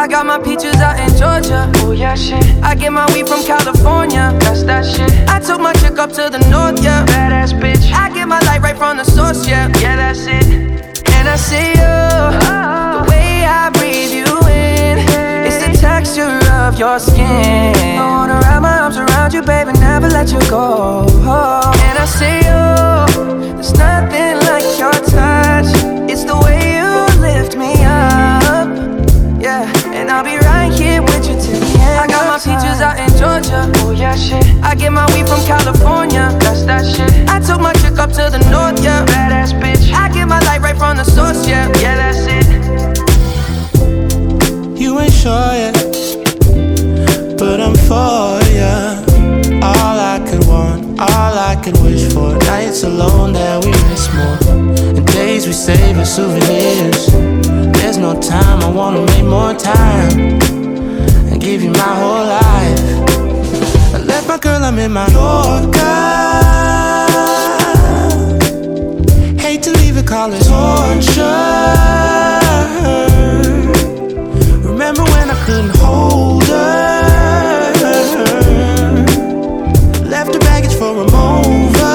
I got my peaches out in Georgia. Oh yeah, shit. I get my weed from California. That's that shit. I took my chick up to the north, yeah. Badass bitch. I get my light right from the source, yeah. Yeah, that's it. And I see you, the way I breathe you in. It's the texture of your skin. I wanna wrap my arms around you, baby, never let you go. And I see you, there's nothing like your touch. It's the way you lift me up, yeah. And I'll be right here with you till the end. I got my peaches out in Georgia. Oh yeah, shit. I get my weed from California. That's that shit. I took my chick up to the north, yeah. Badass bitch. I get my light right from the source, yeah. Yeah, that's it. You ain't sure yet, but I'm for ya. All I could want, all I could wish for. Nights alone that we miss more, and days we save as souvenirs. There's no time, I wanna make more time and give you my whole life. I left my girl, I'm in my Yorker. Hate to leave it, call it torture. Remember when I couldn't hold her? Left her baggage for a mover.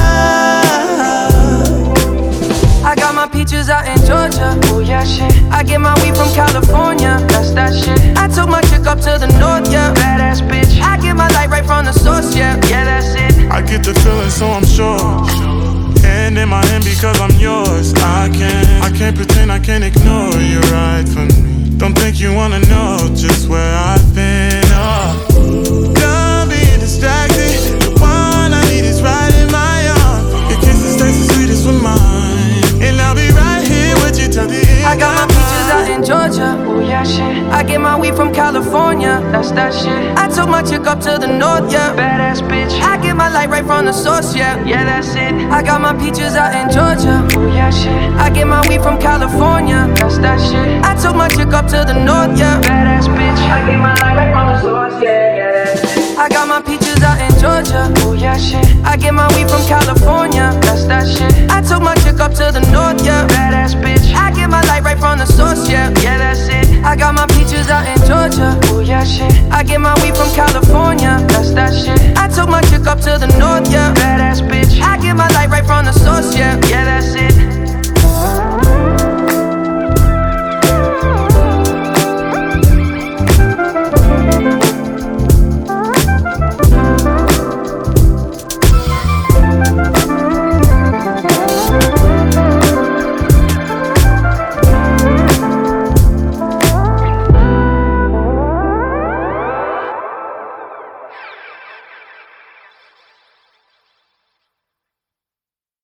I got my peaches out in Georgia. Oh yeah, shit. I get my weed from California. That's that shit. I took my chick up to the north, yeah. Badass bitch. I get my light right from the source, yeah. Yeah, that's it. I get the feeling, so I'm sure. Hand in my hand because I'm yours. I can't pretend, I can't ignore you right from me. Don't think you wanna know just where I've been. Oh, done being distracted. The one I need is right in my arms. Your kisses taste the sweetest with mine, and I'll be right here with you till the end. I got my peaches out in Georgia. Oh yeah, shit. I get my weed from California. That's that shit. I took my chick up to the north, yeah. Badass bitch. I get my light right from the source, yeah. Yeah, that's it. I got my peaches out in Georgia. Oh yeah, shit. I get my weed from California. That's that shit. I took my chick up to the north, yeah. Badass bitch. I get my light right from the source, yeah. Yeah, that's it. I got my peaches out in Georgia. Oh yeah, shit. I get my weed from California. That's that shit. I took my chick up to the north, yeah. Badass bitch. I get my light right from the source, yeah. Yeah, that's it. I got my peaches out in Georgia. Oh yeah, shit. I get my weed from California. That's that shit. I took my